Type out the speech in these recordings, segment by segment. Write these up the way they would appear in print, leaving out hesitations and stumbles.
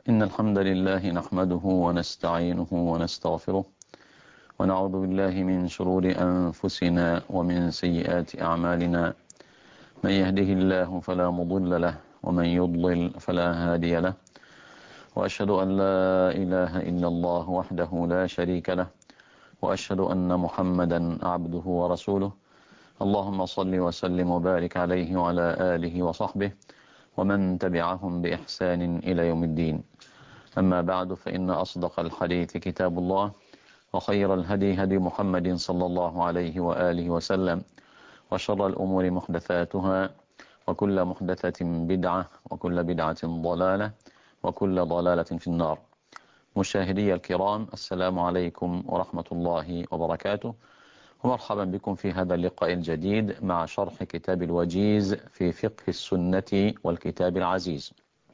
إن الحمد لله نحمده ونستعينه ونستغفره ونعوذ بالله من شرور أنفسنا ومن سيئات أعمالنا. من يهده الله فلا مضل له ومن يضلل فلا هادي له، وأشهد أن لا إله إلا الله وحده لا شريك له، وأشهد أن محمدا عبده ورسوله. اللهم صل وسلم وبارك عليه وعلى آله وصحبه ومن تبعهم بإحسان إلى يوم الدين. أما بعد، فإن أصدق الحديث كتاب الله، وخير الهدي هدي محمد صلى الله عليه وآله وسلم، وشر الأمور محدثاتها، وكل محدثة بدعة، وكل بدعة ضلالة، وكل ضلالة في النار. مشاهدي الكرام، السلام عليكم ورحمة الله وبركاته، ومرحبا بكم في هذا اللقاء الجديد مع شرح كتاب الوجيز في فقه السنة والكتاب العزيز.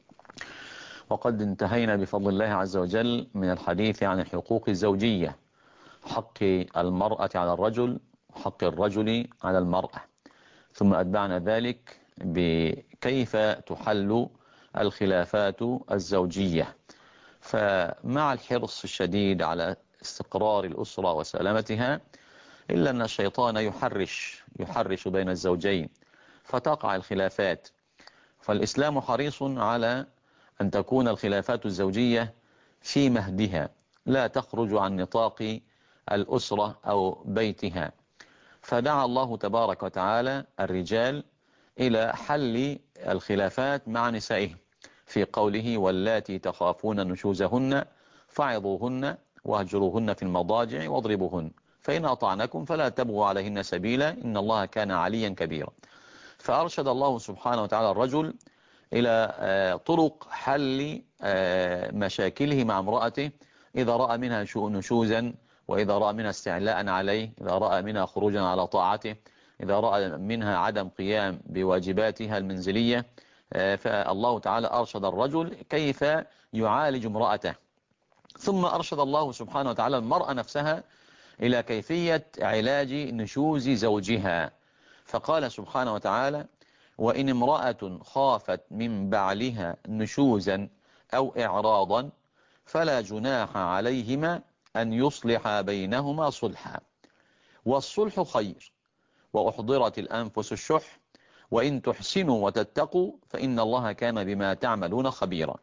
وقد انتهينا بفضل الله عز وجل من الحديث عن الحقوق الزوجية، حق المرأة على الرجل وحق الرجل على المرأة، ثم أتبعنا ذلك بكيف تحل الخلافات الزوجية. فمع الحرص الشديد على استقرار الأسرة وسلامتها، إلا أن الشيطان يحرش بين الزوجين فتقع الخلافات. فالإسلام حريص على أن تكون الخلافات الزوجية في مهدها، لا تخرج عن نطاق الأسرة أو بيتها. فدعا الله تبارك وتعالى الرجال إلى حل الخلافات مع نسائهم في قوله: واللاتي تخافون نشوزهن فعظوهن واهجروهن في المضاجع واضربوهن فإن أطعنكم فلا تبغوا عليهن سبيلا إن الله كان عليا كبيرا. فأرشد الله سبحانه وتعالى الرجل إلى طرق حل مشاكله مع امرأته إذا رأى منها نشوزا، وإذا رأى منها استعلاء عليه، إذا رأى منها خروجا على طاعته، إذا رأى منها عدم قيام بواجباتها المنزلية. فالله تعالى أرشد الرجل كيف يعالج امرأته، ثم أرشد الله سبحانه وتعالى المرأة نفسها إلى كيفية علاج نشوز زوجها. فقال سبحانه وتعالى: وإن امرأة خافت من بعلها نشوزا أو إعراضا فلا جناح عليهما أن يصلح بينهما صلحا، والصلح خير، وأحضرت الأنفس الشح، وإن تحسنوا وتتقوا فإن الله كان بما تعملون خبيرا.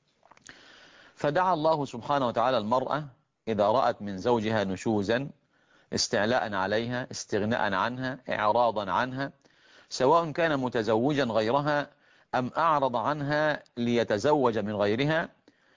فدعا الله سبحانه وتعالى المرأة إذا رأت من زوجها نشوزا، استعلاء عليها، استغناء عنها، إعراضا عنها، سواء كان متزوجا غيرها أم أعرض عنها ليتزوج من غيرها،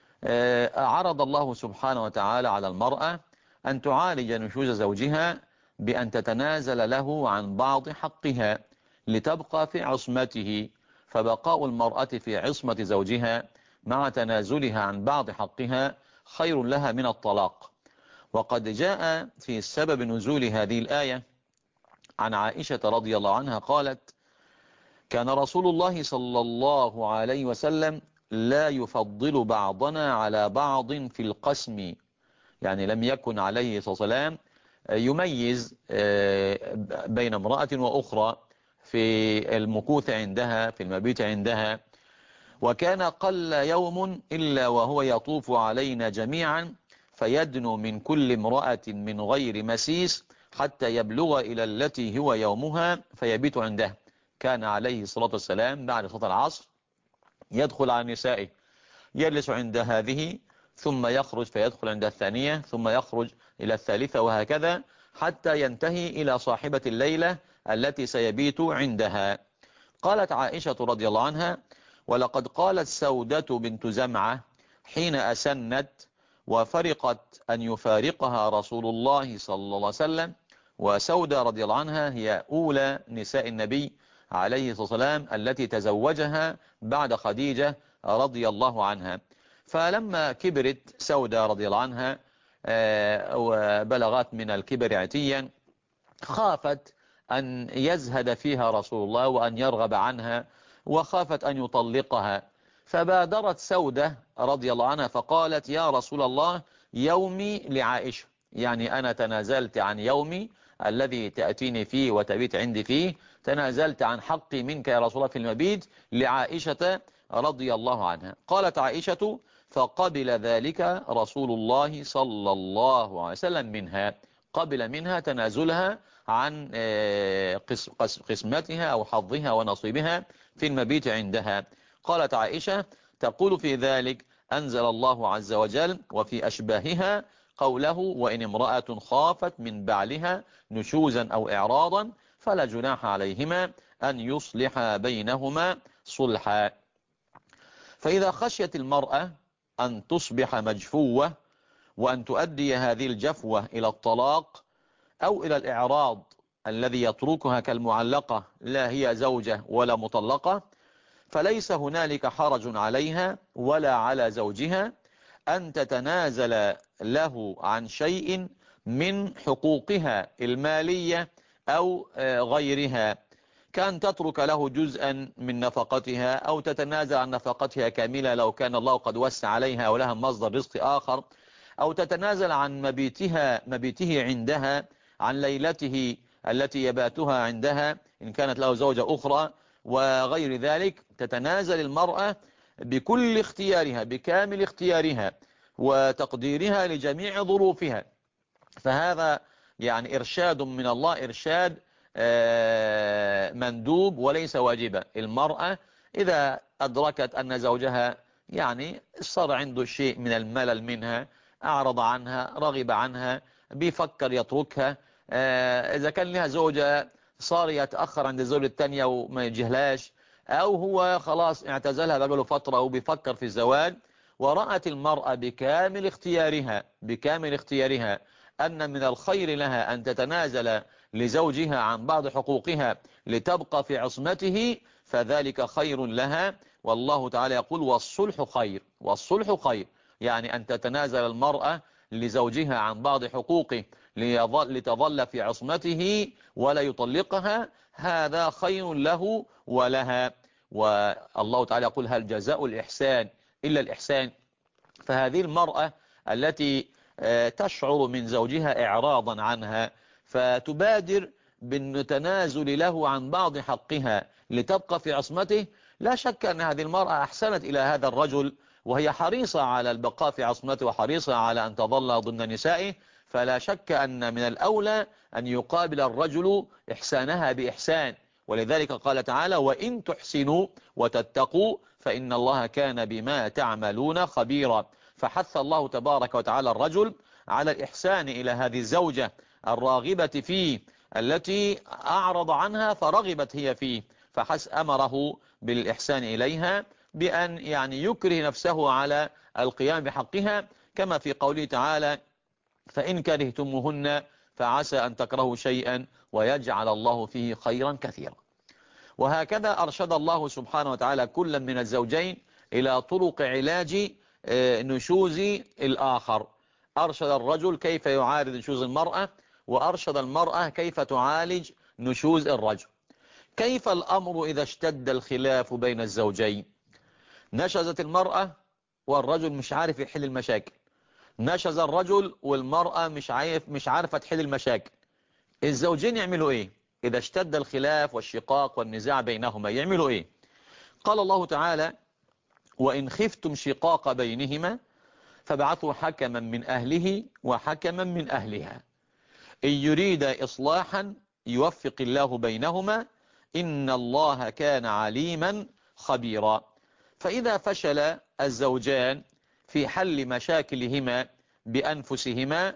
عرض الله سبحانه وتعالى على المرأة أن تعالج نشوز زوجها بأن تتنازل له عن بعض حقها لتبقى في عصمته. فبقاء المرأة في عصمة زوجها مع تنازلها عن بعض حقها خير لها من الطلاق. وقد جاء في سبب نزول هذه الآية عن عائشة رضي الله عنها قالت: كان رسول الله صلى الله عليه وسلم لا يفضل بعضنا على بعض في القسم، يعني لم يكن عليه الصلاة والسلام يميز بين امرأة وأخرى في المكوث عندها، في المبيت عندها. وكان قل يوم إلا وهو يطوف علينا جميعا فيدنو من كل امرأة من غير مسيس حتى يبلغ إلى التي هو يومها فيبيت عندها. كان عليه الصلاة والسلام بعد صلاة العصر يدخل على نسائه، يجلس عند هذه ثم يخرج فيدخل عند الثانية ثم يخرج إلى الثالثة، وهكذا حتى ينتهي إلى صاحبة الليلة التي سيبيت عندها. قالت عائشة رضي الله عنها: ولقد قالت سودة بنت زمعة حين أسنت وفرقت أن يفارقها رسول الله صلى الله عليه وسلم، وسودة رضي الله عنها هي أولى نساء النبي عليه الصلاة والسلام التي تزوجها بعد خديجة رضي الله عنها. فلما كبرت سودة رضي الله عنها وبلغت من الكبر عتيا، خافت أن يزهد فيها رسول الله وأن يرغب عنها، وخافت أن يطلقها. فبادرت سودة رضي الله عنها فقالت: يا رسول الله، يومي لعائشة، يعني أنا تنازلت عن يومي الذي تأتيني فيه وتبيت عندي فيه، تنازلت عن حقي منك يا رسول الله في المبيت لعائشة رضي الله عنها. قالت عائشة: فقبل ذلك رسول الله صلى الله عليه وسلم منها، قبل منها تنازلها عن قسمتها أو حظها ونصيبها في المبيت عندها. قالت عائشة تقول في ذلك: أنزل الله عز وجل وفي أشباهها قوله: وإن امرأة خافت من بعلها نشوزا أو إعراضا فلا جناح عليهما أن يصلح بينهما صلحا. فإذا خشيت المرأة أن تصبح مجفوة وأن تؤدي هذه الجفوة إلى الطلاق أو إلى الإعراض الذي يتركها كالمعلقة لا هي زوجة ولا مطلقة، فليس هنالك حرج عليها ولا على زوجها أن تتنازل له عن شيء من حقوقها المالية أو غيرها، كان تترك له جزءا من نفقتها أو تتنازل عن نفقتها كاملة لو كان الله قد وسع عليها ولها مصدر رزق آخر، أو تتنازل عن مبيته عندها، عن ليلته التي يباتها عندها إن كانت له زوجة أخرى وغير ذلك. تتنازل المرأة بكل اختيارها، بكامل اختيارها وتقديرها لجميع ظروفها. فهذا يعني إرشاد من الله، إرشاد مندوب وليس واجبا. المرأة إذا أدركت أن زوجها يعني صار عنده شيء من الملل منها، أعرض عنها، رغب عنها، بيفكر يتركها، إذا كان لها زوجة صار يتأخر عند الزوجة الثانية وما يجهلاش، أو هو خلاص اعتزلها بقاله فترة وبيفكر في الزواج، ورأت المرأة بكامل اختيارها أن من الخير لها أن تتنازل لزوجها عن بعض حقوقها لتبقى في عصمته، فذلك خير لها. والله تعالى يقول: والصلح خير. والصلح خير يعني أن تتنازل المرأة لزوجها عن بعض حقوقه لتظل في عصمته ولا يطلقها، هذا خير له ولها. والله تعالى يقول: هل جزاء الإحسان إلا الإحسان؟ فهذه المرأة التي تشعر من زوجها إعراضا عنها فتبادر بالتنازل له عن بعض حقها لتبقى في عصمته، لا شك أن هذه المرأة أحسنت إلى هذا الرجل وهي حريصة على البقاء في عصمته وحريصة على أن تظل ضمن نسائه، فلا شك أن من الأولى أن يقابل الرجل إحسانها بإحسان. ولذلك قال تعالى: وإن تحسنوا وتتقوا فإن الله كان بما تعملون خبيرا. فحث الله تبارك وتعالى الرجل على الإحسان إلى هذه الزوجة الراغبة فيه التي أعرض عنها فرغبت هي فيه، أمره بالإحسان إليها بأن يعني يكره نفسه على القيام بحقها، كما في قوله تعالى: فإن كرهتموهن فعسى أن تكرهوا شيئا ويجعل الله فيه خيرا كثيرا. وهكذا أرشد الله سبحانه وتعالى كلا من الزوجين إلى طرق علاج نشوز الآخر. أرشد الرجل كيف يعالج نشوز المرأة، وأرشد المرأة كيف تعالج نشوز الرجل. كيف الأمر إذا اشتد الخلاف بين الزوجين؟ نشزت المرأة والرجل مش عارف يحل المشاكل، نشز الرجل والمرأة مش عارفة تحل المشاكل. الزوجين يعملوا ايه إذا اشتد الخلاف والشقاق والنزاع بينهما؟ يعملوا ايه؟ قال الله تعالى: وإن خفتم شقاق بينهما فابعثوا حكما من أهله وحكما من أهلها إن يريد إصلاحا يوفق الله بينهما إن الله كان عليما خبيرا. فإذا فشل الزوجان في حل مشاكلهما بأنفسهما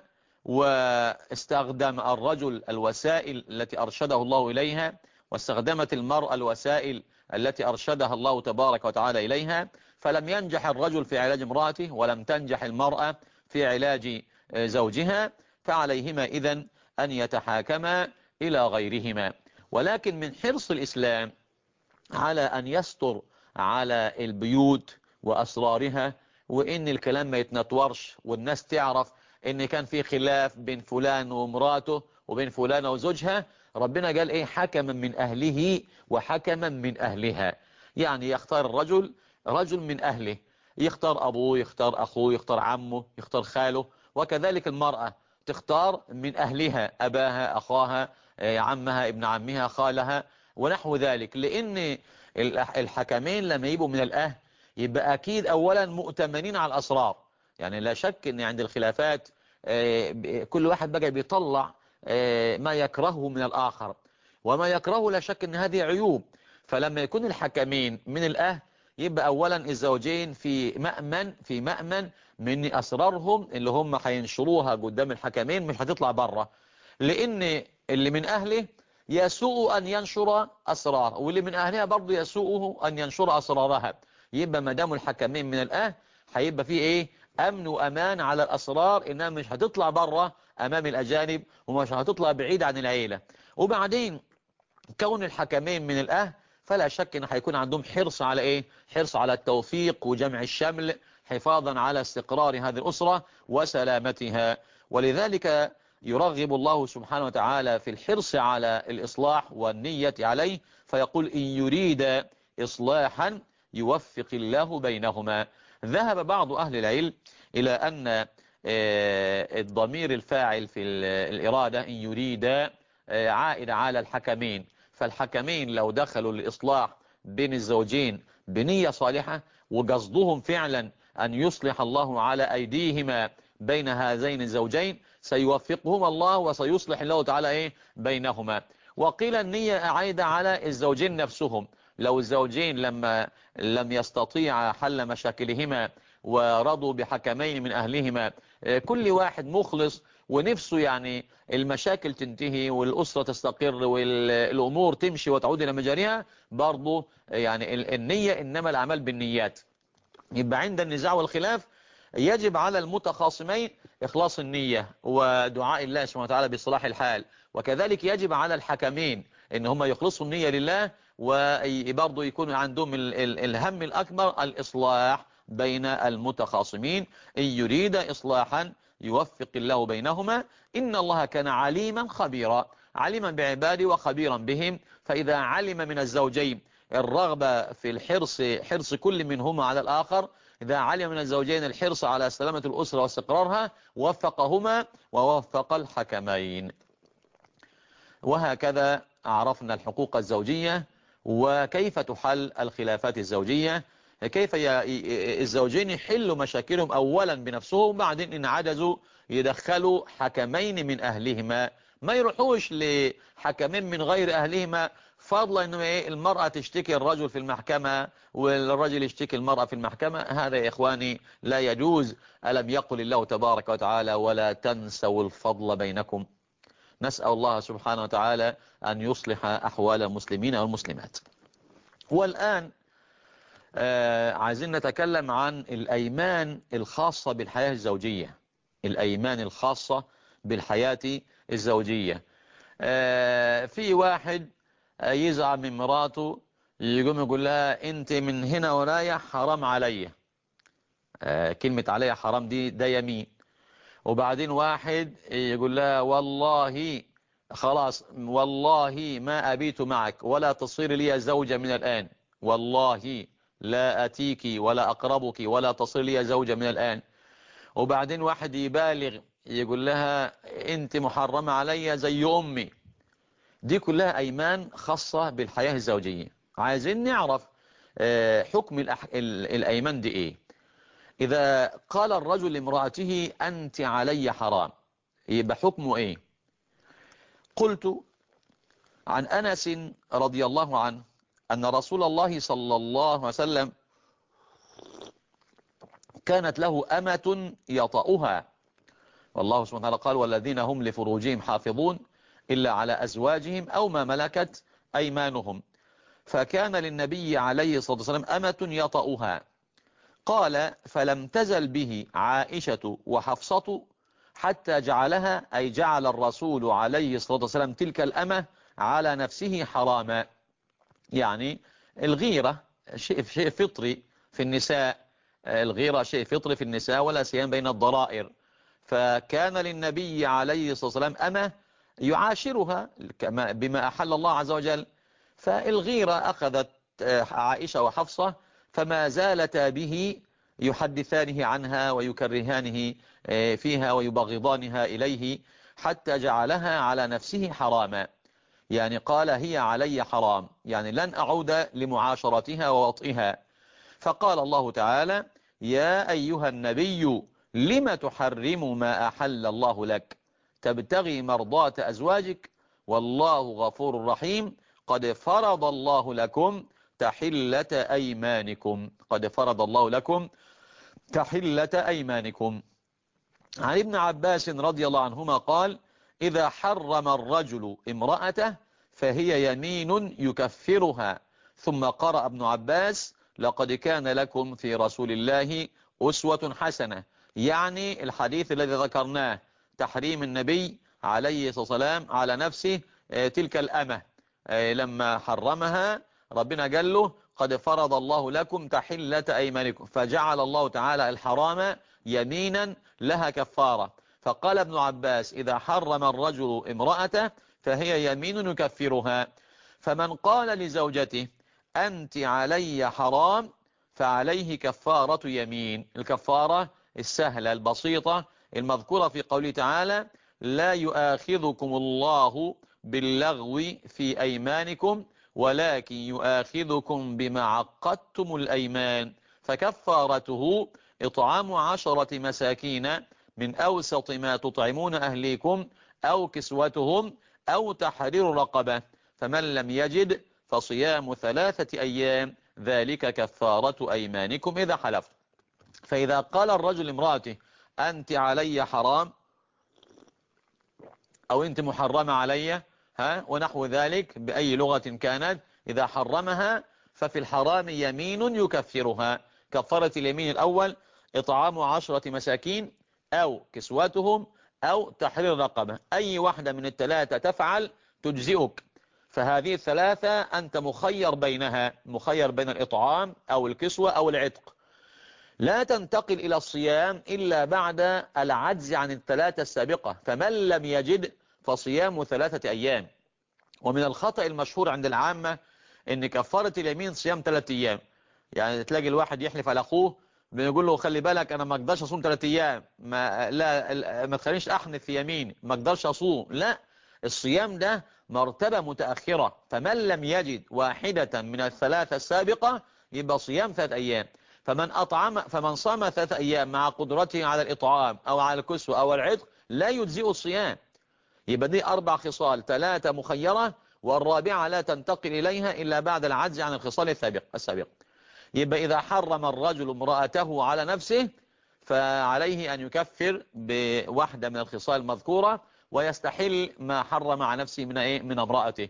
واستخدم الرجل الوسائل التي أرشده الله إليها واستخدمت المرأة الوسائل التي أرشدها الله تبارك وتعالى إليها، فلم ينجح الرجل في علاج امرأته ولم تنجح المرأة في علاج زوجها، فعليهما إذن أن يتحاكما إلى غيرهما. ولكن من حرص الإسلام على أن يستر على البيوت وأسرارها، وإن الكلام ما يتنطورش والناس تعرف إن كان في خلاف بين فلان ومراته وبين فلانة وزوجها، ربنا قال إيه؟ حكما من أهله وحكما من أهلها. يعني يختار الرجل رجل من أهله، يختار أبوه، يختار أخوه، يختار عمه، يختار خاله، وكذلك المرأة تختار من أهلها أباها، أخاها، عمها، ابن عمها، خالها ونحو ذلك. لأن الحكمين لما يبقوا من الأهل يبقى أكيد أولا مؤتمنين على الأسرار. يعني لا شك أن عند الخلافات كل واحد بقى بيطلع ما يكرهه من الآخر، وما يكرهه لا شك أن هذه عيوب. فلما يكون الحكمين من الأهل يبقى أولا الزوجين في مأمن من أسرارهم اللي هم هينشروها قدام الحكمين، مش هتطلع بره. لأن اللي من أهله يسوء أن ينشر أسرار، واللي من أهلها برضه يسوءه أن ينشر أسرارها. يبقى ما دام الحكمين من الأهل هيبقى فيه إيه؟ أمن وأمان على الأسرار، إنها مش هتطلع بره أمام الأجانب، ومش هتطلع بعيد عن العيلة. وبعدين كون الحكمين من الأهل فلا شك ان هيكون عندهم حرص على ايه؟ حرص على التوفيق وجمع الشمل، حفاظا على استقرار هذه الأسرة وسلامتها. ولذلك يرغب الله سبحانه وتعالى في الحرص على الإصلاح والنية عليه، فيقول إن يريد إصلاحا يوفق الله بينهما. ذهب بعض أهل العلم إلى أن الضمير الفاعل في الإرادة إن يريد عائد على الحكمين. فالحكمين لو دخلوا الإصلاح بين الزوجين بنية صالحة، وقصدهم فعلا أن يصلح الله على أيديهما بين هذين الزوجين، سيوفقهم الله وسيصلح الله تعالى إيه بينهما. وقيل النية عايدة على الزوجين نفسهم. لو الزوجين لما لم يستطيع حل مشاكلهما ورضوا بحكمين من أهلهما، كل واحد مخلص ونفسه يعني المشاكل تنتهي والأسرة تستقر والأمور تمشي وتعود إلى مجاريها، برضو يعني النية إنما الأعمال بالنيات. يبقى عند النزاع والخلاف يجب على المتخاصمين إخلاص النية ودعاء الله سبحانه وتعالى بصلاح الحال، وكذلك يجب على الحكمين إن هم يخلصوا النية لله، وبرضه يكون عندهم الهم الأكبر الإصلاح بين المتخاصمين. إن يريد إصلاحا يوفق الله بينهما إن الله كان عليما خبيرا، عليما بعباده وخبيرا بهم. فإذا علم من الزوجين الرغبة في حرص كل منهما على الآخر، إذا علم من الزوجين الحرص على سلامة الأسرة واستقرارها، وفقهما ووفق الحكمين. وهكذا عرفنا الحقوق الزوجية وكيف تحل الخلافات الزوجية، كيف الزوجين يحلوا مشاكلهم أولا بنفسهم، بعدين إن عجزوا يدخلوا حكمين من أهلهما، ما يروحوش لحكمين من غير أهلهما، فضلا إنه المرأة تشتكي الرجل في المحكمة والرجل يشتكي المرأة في المحكمة. هذا يا إخواني لا يجوز. ألم يقل الله تبارك وتعالى ولا تنسوا الفضل بينكم؟ نسأل الله سبحانه وتعالى أن يصلح أحوال المسلمين والمسلمات. والآن عايزين نتكلم عن الأيمان الخاصة بالحياة الزوجية. الأيمان الخاصة بالحياة الزوجية. في واحد يزعل من مراته، يقوم يقول لها انت من هنا ورايح حرام عليا. كلمة عليا حرام ده يمين. وبعدين واحد يقول لها والله خلاص والله ما أبيت معك ولا تصير لي زوجة من الآن، والله لا أتيك ولا أقربك ولا تصير لي زوجة من الآن. وبعدين واحد يبالغ يقول لها انت محرمة عليا زي أمي. دي كلها أيمان خاصة بالحياة الزوجية. عايزين نعرف حكم الأيمان دي إيه. إذا قال الرجل لامرأته أنت علي حرام، يبقى حكمه إيه؟ قلت عن أنس رضي الله عنه أن رسول الله صلى الله عليه وسلم كانت له أمة يطأها، والله سبحانه وتعالى قال والذين هم لفروجهم حافظون إلا على أزواجهم أو ما ملكت أيمانهم. فكان للنبي عليه الصلاة والسلام أمة يطأها. قال فلم تزل به عائشة وحفصة حتى جعلها، أي جعل الرسول عليه الصلاة والسلام تلك الأمة على نفسه حراما. يعني الغيرة شيء فطري في النساء، الغيرة شيء فطري في النساء ولا سيما بين الضرائر. فكان للنبي عليه الصلاة والسلام أمة يعاشرها بما أحل الله عز وجل. فالغيرة أخذت عائشة وحفصة فما زالتا به يحدثانه عنها ويكرهانه فيها ويبغضانها إليه، حتى جعلها على نفسه حراما. يعني قال هي علي حرام، يعني لن أعود لمعاشرتها ووطئها. فقال الله تعالى: يا أيها النبي لم تحرم ما أحل الله لك تبتغي مرضات أزواجك والله غفور رحيم قد فرض الله لكم تحلة أيمانكم. قد فرض الله لكم تحلة أيمانكم. عن ابن عباس رضي الله عنهما قال: إذا حرم الرجل امرأته فهي يمين يكفرها. ثم قرأ ابن عباس: لقد كان لكم في رسول الله أسوة حسنة، يعني الحديث الذي ذكرناه، تحريم النبي عليه الصلاة والسلام على نفسه تلك الأمة لما حرمها ربنا قال له: قد فرض الله لكم تحلة أيمانكم، فجعل الله تعالى الحرام يمينا لها كفارة. فقال ابن عباس: إذا حرم الرجل امرأته فهي يمين يكفرها. فمن قال لزوجته: أنت علي حرام، فعليه كفارة يمين، الكفارة السهلة البسيطة المذكورة في قوله تعالى: لا يؤاخذكم الله باللغو في أيمانكم ولكن يؤاخذكم بما عقدتم الأيمان، فكفارته إطعام 10 مساكين من أوسط ما تطعمون أهليكم أو كسوتهم أو تحرير رقبة، فمن لم يجد فصيام 3 أيام ذلك كفارة أيمانكم إذا حلفت. فإذا قال الرجل امرأته: أنت علي حرام، أو أنت محرمة علي، ونحو ذلك بأي لغة كانت، إذا حرمها ففي الحرام يمين يكفرها. كفارة اليمين الأول إطعام 10 مساكين أو كسوتهم أو تحرير رقبة، أي واحدة من الثلاثة تفعل تجزئك. فهذه الثلاثة أنت مخير بينها، مخير بين الإطعام أو الكسوة أو العتق. لا تنتقل إلى الصيام إلا بعد العجز عن الثلاثة السابقة، فمن لم يجد فصيام 3 أيام. ومن الخطأ المشهور عند العامة ان كفارة اليمين صيام 3 أيام. يعني تلاقي الواحد يحلف على أخوه بيقول له: خلي بالك أنا ما أقدرش أصوم 3 أيام، ما تخلينيش أحنث في يميني، ما أقدرش أصوم. لا، الصيام ده مرتبة متأخرة، فمن لم يجد واحدة من الثلاثة السابقة يبقى صيام 3 أيام. فمن صام 3 أيام مع قدرته على الإطعام أو على الكسوة أو العتق لا يجزئ الصيام. يبقى دي 4 خصال، 3 مخيرة والرابعة لا تنتقل إليها إلا بعد العجز عن الخصال السابق. يبقى إذا حرم الرجل امرأته على نفسه فعليه أن يكفر بواحدة من الخصال المذكورة ويستحل ما حرم على نفسه من امرأته.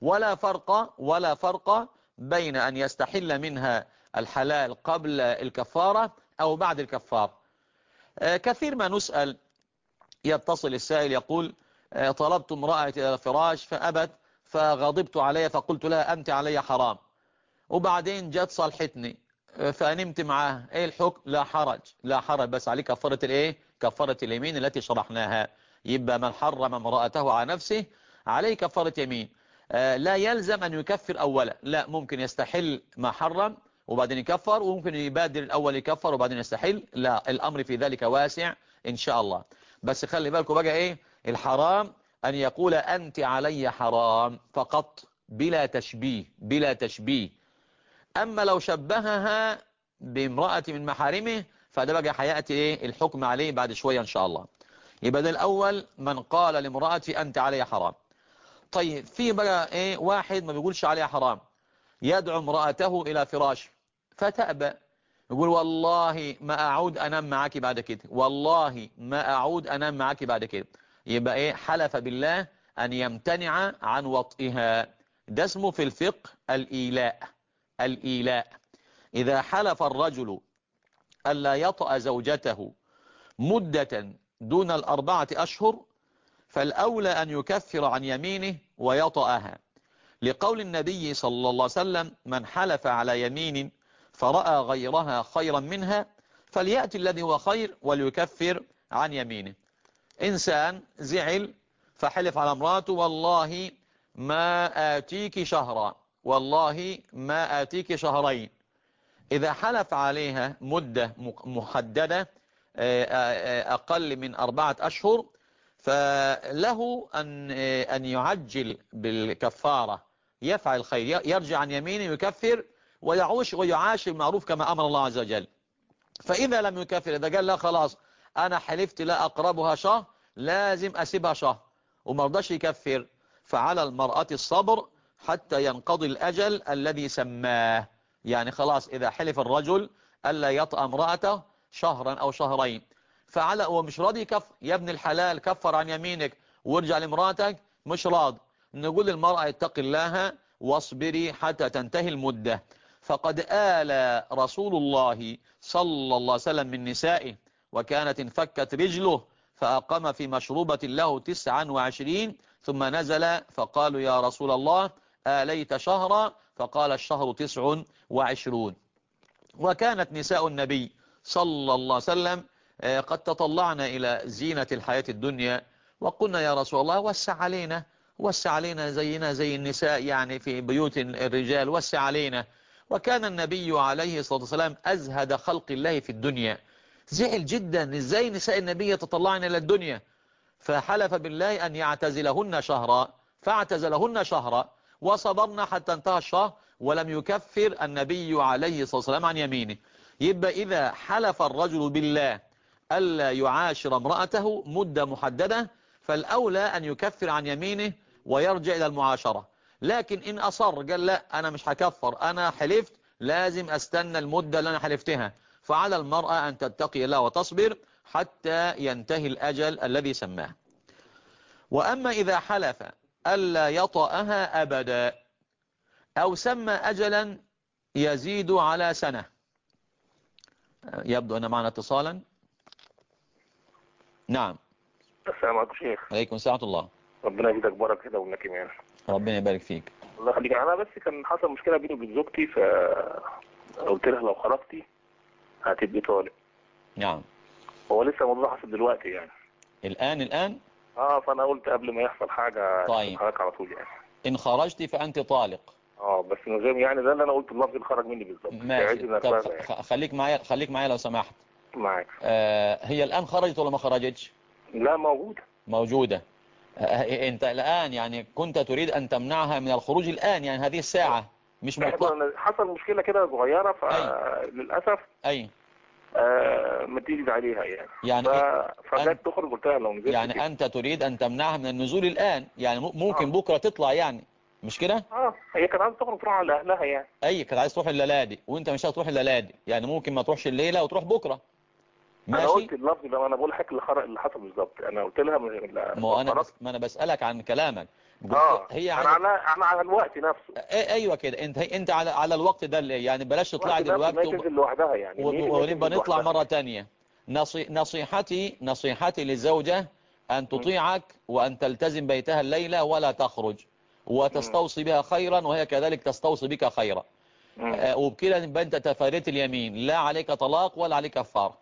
ولا فرق بين أن يستحل منها الحلال قبل الكفارة أو بعد الكفارة. كثير ما نسأل، يتصل السائل يقول: طلبت امرأتي إلى الفراش فأبت، فغضبت عليها فقلت لها: أنت علي حرام، وبعدين جت صالحتني فنمت معاها، ايه الحكم؟ لا حرج، لا حرج، بس عليه كفارة الايه؟ كفارة اليمين التي شرحناها. يبقى من حرم امرأته على نفسه عليه كفارة يمين. لا يلزم أن يكفر أولا، لا، ممكن يستحل ما حرم وبعدين يكفر، وممكن يبادر الأول يكفر وبعدين يستحل، لا، الأمر في ذلك واسع إن شاء الله. بس خلي بالكم بقى ايه الحرام: أن يقول أنت علي حرام فقط، بلا تشبيه، بلا تشبيه. أما لو شبهها بامرأة من محارمه فده بقى هيأتي ايه الحكم عليه بعد شوية إن شاء الله. يبقى ده الأول، من قال لامرأتي أنت علي حرام. طيب في بقى ايه واحد ما بيقولش عليها حرام، يدعو امرأته إلى فراش فتأبى، يقول: والله ما أعود أنام معك بعد كده، والله ما أعود أنام معك بعد كده. يبقى ايه؟ حلف بالله أن يمتنع عن وطئها. ده اسمه في الفقه الإيلاء. الإيلاء، إذا حلف الرجل ألا يطأ زوجته مدة دون 4 أشهر فالأولى أن يكفر عن يمينه ويطأها، لقول النبي صلى الله عليه وسلم: من حلف على يمين فرأى غيرها خيرا منها فليأتي الذي هو خير وليكفر عن يمينه. إنسان زعل فحلف على امراته: والله ما آتيك شهرا، والله ما آتيك شهرين. إذا حلف عليها مدة محددة أقل من 4 أشهر فله أن يعجل بالكفارة، يفعل الخير، يرجع عن يمينه يكفر ويعوش ويعاش المعروف كما أمر الله عز وجل. فإذا لم يكفر، إذا قال لا خلاص أنا حلفت لا أقربها شهر، لازم أسيبها شهر ومرضاش يكفر، فعلى المرأة الصبر حتى ينقضي الأجل الذي سماه. يعني خلاص إذا حلف الرجل ألا يطأ امرأته شهرا أو شهرين، فعلى ومش راضي يكفر، يا ابن الحلال كفر عن يمينك وارجع لامرأتك، مش راضي، نقول للمرأة اتق الله واصبري حتى تنتهي المدة. فقد آل رسول الله صلى الله عليه وسلم من نسائه وكانت انفكت رجله، فأقام في مشروبة له 29، ثم نزل فقالوا يا رسول الله آليت شهرا؟ فقال الشهر 29. وكانت نساء النبي صلى الله عليه وسلم قد تطلعنا إلى زينة الحياة الدنيا، وقلنا يا رسول الله وسع علينا زينا زي النساء يعني في بيوت الرجال، وسع علينا. وكان النبي عليه الصلاة والسلام أزهد خلق الله في الدنيا، زعل جدا ازاي نساء النبي يتطلعن إلى الدنيا، فحلف بالله أن يعتزلهن شهرا، فاعتزلهن شهرا وصبرنا حتى انتهى الشهر، ولم يكفر النبي عليه الصلاة والسلام عن يمينه. يبقى إذا حلف الرجل بالله ألا يعاشر امرأته مدة محددة، فالأولى أن يكفر عن يمينه ويرجع إلى المعاشرة. لكن إن أصر قال لا أنا مش هكفر، أنا حلفت لازم أستنى المدة اللي أنا حلفتها، فعلى المرأة أن تتقي الله وتصبر حتى ينتهي الأجل الذي سماه. وأما إذا حلف ألا يطأها أبدا أو سمى أجلا يزيد على سنة. يبدو أن معنا اتصالا. نعم. السلام عليكم شيخ. عليكم السلام الله. ربنا يجزاك بركه كده ومنك كمان. ربنا يبارك فيك. الله يخليك. انا بس كان حصل مشكله بيني وبين زوجتي، فقلت لها لو خرجتي هتبقي طالق. نعم. هو لسه الموضوع حصل دلوقتي يعني. الآن فانا قلت قبل ما يحصل حاجه طيب حضرتك على طول يعني. إن خرجت فأنت طالق. بس من غير يعني ده اللي انا قلت، اللفظ اللي خرج مني بالظبط. ماشي. طب خليك معايا لو سمحت. معاك. هي الآن خرجت ولا ما خرجتش؟ لا موجودة. انت الآن يعني كنت تريد أن تمنعها من الخروج الآن، يعني هذه الساعة مش مطلق. حصل مشكله كده صغيره فللاسف ما تيجي عليها يعني فجت تخرج، قلت لها لو نزلت يعني كده. أنت تريد أن تمنعها من النزول الآن، يعني ممكن بكرة تطلع يعني، مش كده؟ هي كانت عايزه تخرج تروح على اهلها يعني. كانت عايز تروح الليلة دي وانت مش هتروح الليلة دي، يعني ممكن ما تروحش الليلة وتروح بكرة. ماشي. انا قلت اللفظ ده، انا بقول حكي اللي حصل بالظبط. انا قلت لها ما انا بسألك عن كلامك. هي انا على الوقت نفسه. ايوه كده، انت على الوقت ده اللي يعني بلاش تطلع دلوقتي تنزل لوحدها يعني ونبقى نطلع مرة تانية. نصيحتي للزوجة أن تطيعك وأن تلتزم بيتها الليلة ولا تخرج، وتستوصي بها خيرا وهي كذلك تستوصي بك خيرا. وبكده نبقى أنت تفاريت اليمين، لا عليك طلاق ولا عليك كفارة.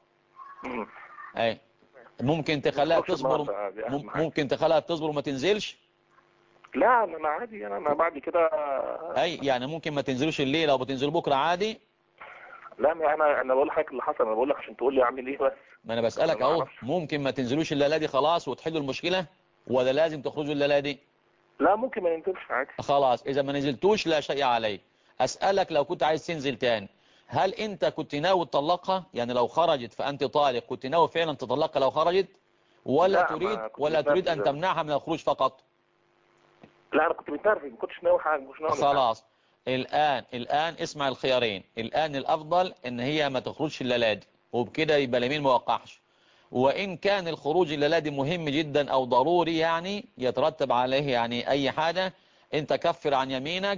ممكن تخليها تصبر، وما تنزلش. لا انا عادي، انا بعد كده يعني ممكن ما تنزلوش الليلة وبتنزلوا بكرة عادي. لا انا بقول لك اللي حصل، انا بقول لك عشان تقول لي اعمل ايه بس. ما انا بسألك اهو، ممكن ما تنزلوش الليلة دي خلاص وتحلوا المشكلة، ولا لازم تخرجوا الليلة دي؟ لا ممكن ما ننزلش عادي. خلاص اذا ما نزلتوش لا شيء عليك. اسألك لو كنت عايز تنزل تاني، هل انت كنت ناوي تطلقها؟ يعني لو خرجت فانت طالق، كنت ناوي فعلا تطلقها لو خرجت، ولا تريد ان تمنعها من الخروج فقط؟ لا انا كنت متنرفز، ما كنتش ناوي حاجه، مش ناوي خلاص. الان اسمع الخيارين. الان الافضل ان هي ما تخرجش الليلة دي، وبكده يبقى اليمين ما وقعش. وإن كان الخروج الليلة دي مهم جدا أو ضروري يعني يترتب عليه يعني أي حاجة، أنت كفر عن يمينك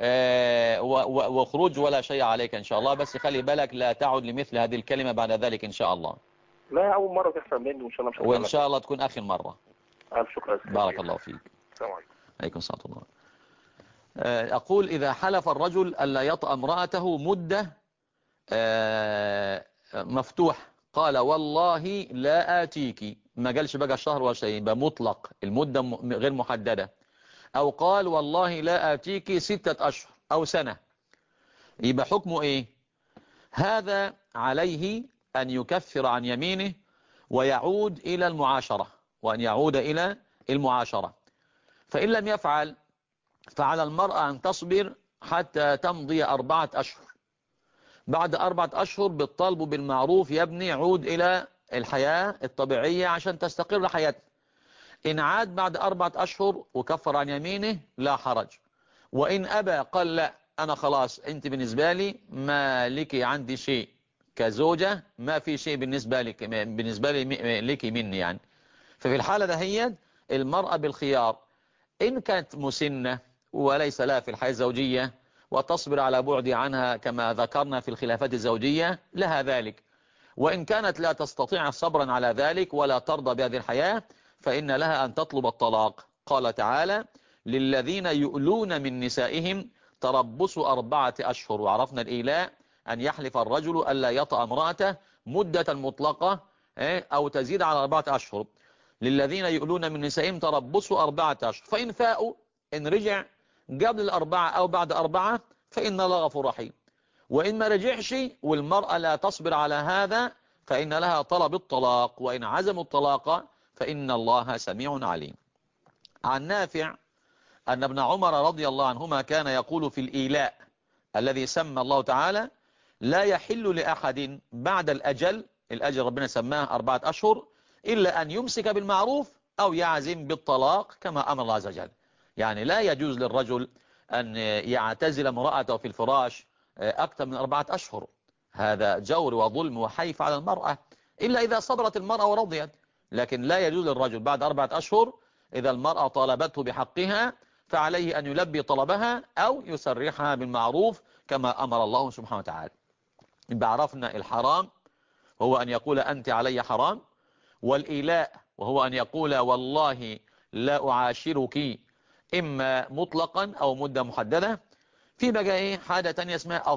وخروج ولا شيء عليك إن شاء الله. بس خلي بالك لا تعد لمثل هذه الكلمة بعد ذلك إن شاء الله. لا أول مرة تحصل مني، وإن شاء الله مش وإن شاء الله تكون آخر مرة. ألف شكرا. بارك الله فيك. السلام عليكم. عليكم السلام الله. أقول إذا حلف الرجل ألا يطأ امرأته مدة مفتوح، قال والله لا آتيك، ما قالش بقى الشهر ولا شيء، يبقى مطلق المدة غير محددة. أو قال والله لا آتيك 6 أشهر أو سنة، يبقى حكمه إيه؟ هذا عليه أن يكفر عن يمينه ويعود إلى المعاشرة. فإن لم يفعل فعلى المرأة أن تصبر حتى تمضي 4 أشهر. بعد 4 أشهر بالطلب بالمعروف يا ابني عود إلى الحياة الطبيعية عشان تستقر حياتك. إن عاد بعد 4 أشهر وكفر عن يمينه لا حرج. وإن أبى قال لا أنا خلاص أنت بالنسبة لي ما لك عندي شيء كزوجة، ما في شيء بالنسبة لي لك مني يعني. ففي الحالة دهيت المرأة بالخيار، إن كانت مسنة وليس لها في الحياة الزوجية وتصبر على بعد عنها كما ذكرنا في الخلافات الزوجية لها ذلك، وإن كانت لا تستطيع صبرا على ذلك ولا ترضى بهذه الحياة فإن لها أن تطلب الطلاق. قال تعالى للذين يؤلون من نسائهم تربص 4 أشهر. وعرفنا الإيلاء أن يحلف الرجل ألا يطأ امرأته مدة مطلقة أو تزيد على 4 أشهر. للذين يؤلون من نسائهم تربص 4 أشهر، فإن فاءوا إن رجع قبل 4 أو بعد 4 فإن الله غفور رحيم. وإن ما رجعش والمرأة لا تصبر على هذا فإن لها طلب الطلاق، وإن عزموا الطلاق فإن الله سميع عليم. عن نافع أن ابن عمر رضي الله عنهما كان يقول في الإيلاء الذي سمى الله تعالى لا يحل لأحد بعد الأجل ربنا سماه 4 أشهر إلا أن يمسك بالمعروف أو يعزم بالطلاق كما أمر الله عز وجل. يعني لا يجوز للرجل أن يعتزل امرأته في الفراش أكثر من 4 أشهر، هذا جور وظلم وحيف على المرأة، إلا إذا صبرت المرأة ورضيت. لكن لا يجوز للرجل بعد 4 أشهر إذا المرأة طالبته بحقها فعليه أن يلبي طلبها أو يسرحها بالمعروف كما أمر الله سبحانه وتعالى. يبقى عرفنا الحرام وهو أن يقول أنت علي حرام، والإيلاء وهو أن يقول والله لا أعاشرك إما مطلقا أو مدة محددة. في بقى حاجة تانية اسمها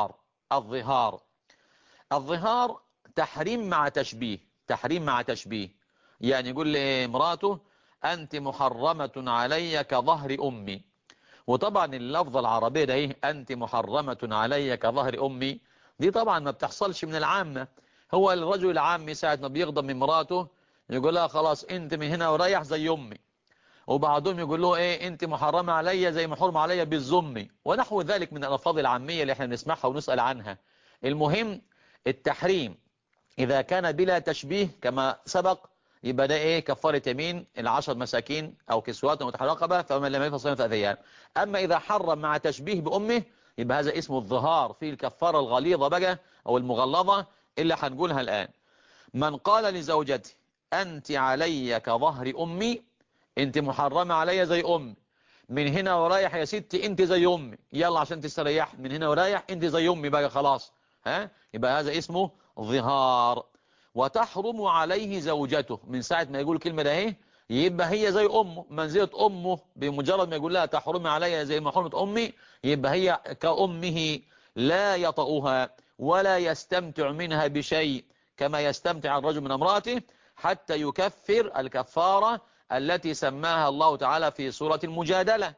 الظهار تحريم مع تشبيه. يعني يقول لامراته أنت محرمة علي كظهر أمي. وطبعا اللفظة العربية ده أنت محرمة علي كظهر أمي دي طبعا ما بتحصلش من العامة. هو الرجل العامي ساعة ما بيغضب من مراته يقول لها خلاص أنت من هنا ورايح زي أمي، وبعضهم يقول له أنت محرمة علي زي محرم علي بالزمي ونحو ذلك من الألفاظ العامية اللي احنا نسمعها ونسأل عنها. المهم التحريم إذا كان بلا تشبيه كما سبق يبقى ده كفارة يمين 10 مساكين أو كسوات متحرقبة فمن لم يفعل صيام 3 أيام. أما إذا حرم مع تشبيه بأمه يبقى هذا اسمه الظهار، فيه الكفارة الغليظة بقى أو المغلظة اللي هنقولها الآن. من قال لزوجته أنت علي كظهر أمي، أنت محرمة علي زي أمي، من هنا ورايح يا ستي أنت زي أمي، يلا عشان تستريح من هنا ورايح أنت زي أمي بقى خلاص، يبقى هذا اسمه ظهار. وتحرم عليه زوجته من ساعة ما يقول كلمة ده يبقى هي زي أمه، منزلة أمه، بمجرد ما يقول لها تحرم علي زي ما حرمت أمي يبقى هي كأمه، لا يطأها ولا يستمتع منها بشيء كما يستمتع الرجل من امرأته حتى يكفر الكفارة التي سماها الله تعالى في سورة المجادلة.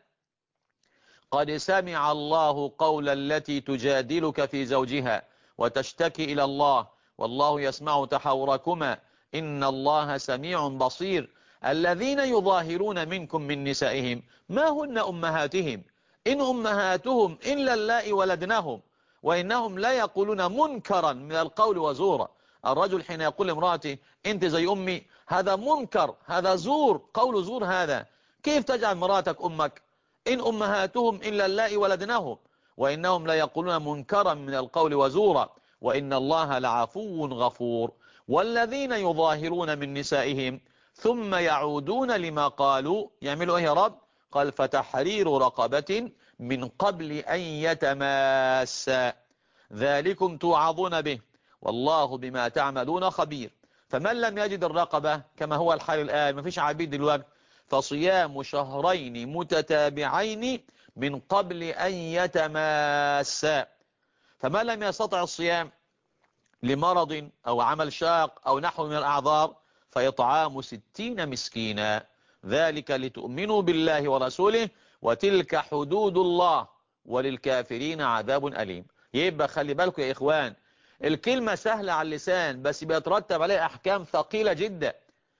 قد سمع الله قول التي تجادلك في زوجها وتشتكي إلى الله والله يسمع تحاوركما إن الله سميع بصير. الذين يظاهرون منكم من نسائهم ما هن أمهاتهم إن أمهاتهم إلا اللائي ولدنهم وإنهم لا يقولون منكرا من القول وزورا. الرجل حين يقول لامرأته أنت زي أمي هذا منكر، هذا زور، قول زور هذا. كيف تجعل مراتك أمك؟ إن أمهاتهم إلا اللائي ولدنهم وإنهم لا يقولون منكرا من القول وزورا وإن الله لعفو غفور. والذين يظاهرون من نسائهم ثم يعودون لما قالوا يعملوا يا رب؟ قال فتحرير رقبة من قبل أن يتماسا ذلكم توعظون به والله بما تعملون خبير. فمن لم يجد الرقبة كما هو الحال الآن ما فيش عبيد دلوقتي فصيام شهرين متتابعين من قبل أن يتماسا. فمن لم يستطع الصيام لمرض أو عمل شاق أو نحو من الأعذار فإطعام 60 مسكينا ذلك لتؤمنوا بالله ورسوله وتلك حدود الله وللكافرين عذاب أليم. يبقى خلي بالكم يا إخوان الكلمة سهلة على اللسان بس بيترتب عليها أحكام ثقيلة جدا.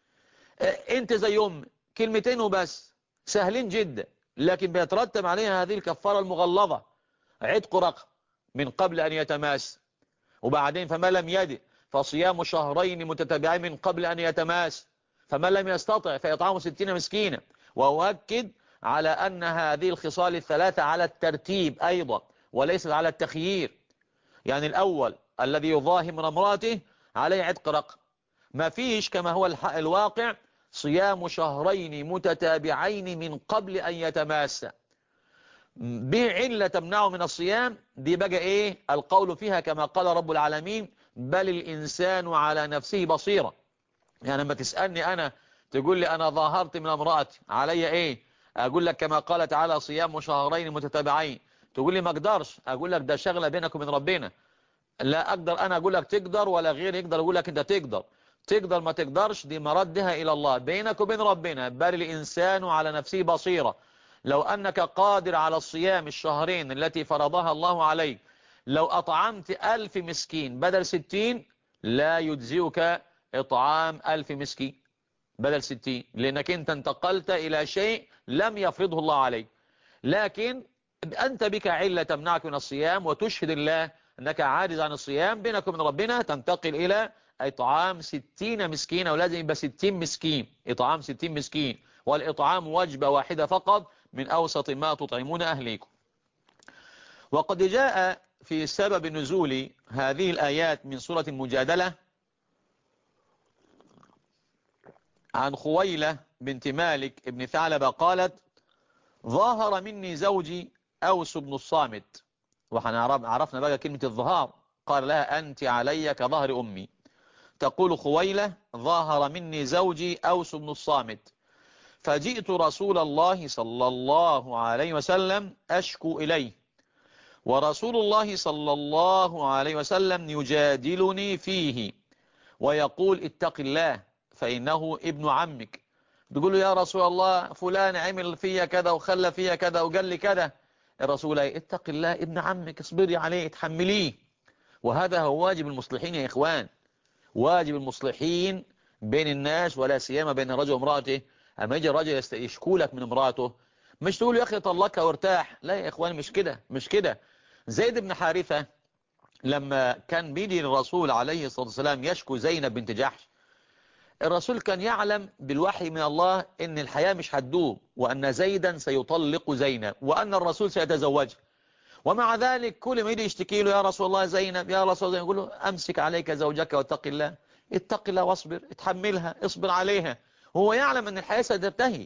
انت زي أم كلمتين وبس سهلين جدا لكن بيترتب عليها هذه الكفارة المغلظة عتق رقبة من قبل أن يتماس. وبعدين فما لم يجد فصيام شهرين متتابعين من قبل أن يتماس. فمن لم يستطع فإطعام 60 مسكينا. وأؤكد على أن هذه الخصال الثلاثة على الترتيب أيضا وليست على التخيير. يعني الأول الذي يظاهر من امرأته عليه عتق رقبة، ما فيش كما هو الواقع صيام شهرين متتابعين من قبل أن يتماس بعلة تمنعه من الصيام. دي بقى ايه القول فيها كما قال رب العالمين بل الإنسان على نفسه بصيرة. يعني لما تسألني أنا تقول لي أنا ظاهرت من امرأتي علي ايه، أقول لك كما قال تعالى صيام شهرين متتابعين، تقول لي ما اقدرش، أقول لك ده شغلة بينك وبين ربنا. لا أقدر أنا أقول لك تقدر ولا غير يقدر أقول لك أنت تقدر. تقدر ما تقدرش دي مردها إلى الله بينك وبين ربنا. بل الإنسان على نفسه بصيرة. لو أنك قادر على الصيام الشهرين التي فرضها الله عليك، لو أطعمت 1000 مسكين بدل 60 لا يجزئك إطعام 1000 مسكين بدل 60، لأنك أنت انتقلت إلى شيء لم يفرضه الله عليك. لكن أنت بك علة تمنعك من الصيام وتشهد الله أنك عاجز عن الصيام، بينك وبين ربنا تنتقل إلى إطعام 60 مسكين، ولازم يبقى 60 مسكين، إطعام 60 مسكين. والإطعام وجبة واحدة فقط من أوسط ما تطعمون أهليكم. وقد جاء في سبب نزول هذه الآيات من سورة المجادلة عن خويلة بنت مالك ابن ثعلبة قالت ظاهر مني زوجي أوس بن الصامت. وحنا عرفنا بقى كلمة الظهار، قال لها أنت علي كظهر أمي. تقول خويلة ظاهر مني زوجي أوس بن الصامت فجئت رسول الله صلى الله عليه وسلم أشكو إليه، ورسول الله صلى الله عليه وسلم يجادلني فيه ويقول اتق الله فإنه ابن عمك. تقول له يا رسول الله فلان عمل فيا كذا وخلى فيا كذا وقال لي كذا. الرسول اتق الله ابن عمك اصبري عليه تحمليه. وهذا هو واجب المصلحين يا إخوان، واجب المصلحين بين الناس ولا سيما بين الرجل وامرأته. اما يجي الرجل يشكولك من امرأته مش تقول يا أخي طلقها وارتاح، لا يا إخوان مش كده مش كده. زيد بن حارثة لما كان بيجي الرسول عليه الصلاة والسلام يشكو زينب بنت جحش، الرسول كان يعلم بالوحي من الله ان الحياة مش هتدوم وان زيدا سيطلق زينب وان الرسول سيتزوجها. ومع ذلك كل ما يجي يشتكي له يا رسول الله زينب يا رسول الله يقول له امسك عليك زوجك واتق الله، اتق الله واصبر اتحملها اصبر عليها. هو يعلم ان الحياة ستنتهي.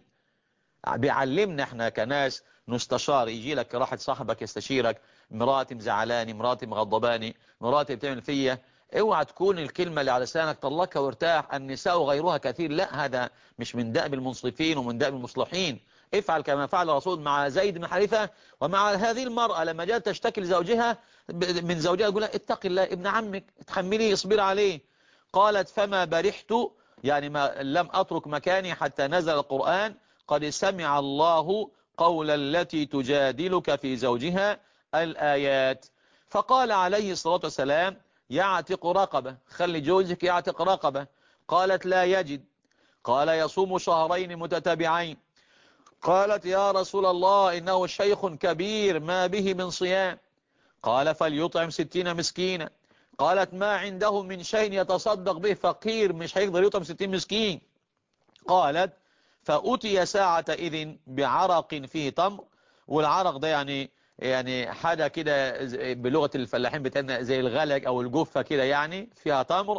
بيعلمنا احنا كناس نستشار، يجي لك راحة صاحبك يستشيرك مراتي مزعلاني مراتي مغضباني مراتي بتعمل فيا، اوعى تكون الكلمة اللي على لسانك طلقها وارتاح النساء غيرها كثير. لا هذا مش من دأب المنصفين ومن دأب المصلحين. افعل كما فعل الرسول مع زيد بن حارثة ومع هذه المرأة لما جاءت تشتكي لزوجها من زوجها يقول لها اتق الله ابن عمك تحمليه اصبر عليه. قالت فما برحت يعني ما لم أترك مكاني حتى نزل القرآن قد سمع الله قول التي تجادلك في زوجها الآيات. فقال عليه الصلاة والسلام يعتق رقبة، خلي جوزك يعتق رقبة. قالت لا يجد. قال يصوم شهرين متتابعين. قالت يا رسول الله إنه شيخ كبير ما به من صيام. قال فليطعم 60 مسكينا. قالت ما عنده من شيء يتصدق به، فقير مش هيقدر يطعم 60 مسكين. قالت فأتي ساعة إذن بعرق فيه تمر، والعرق ده يعني حاجة كده بلغة الفلاحين بتاعنا زي الغلق أو الجفة كده يعني فيها تمر.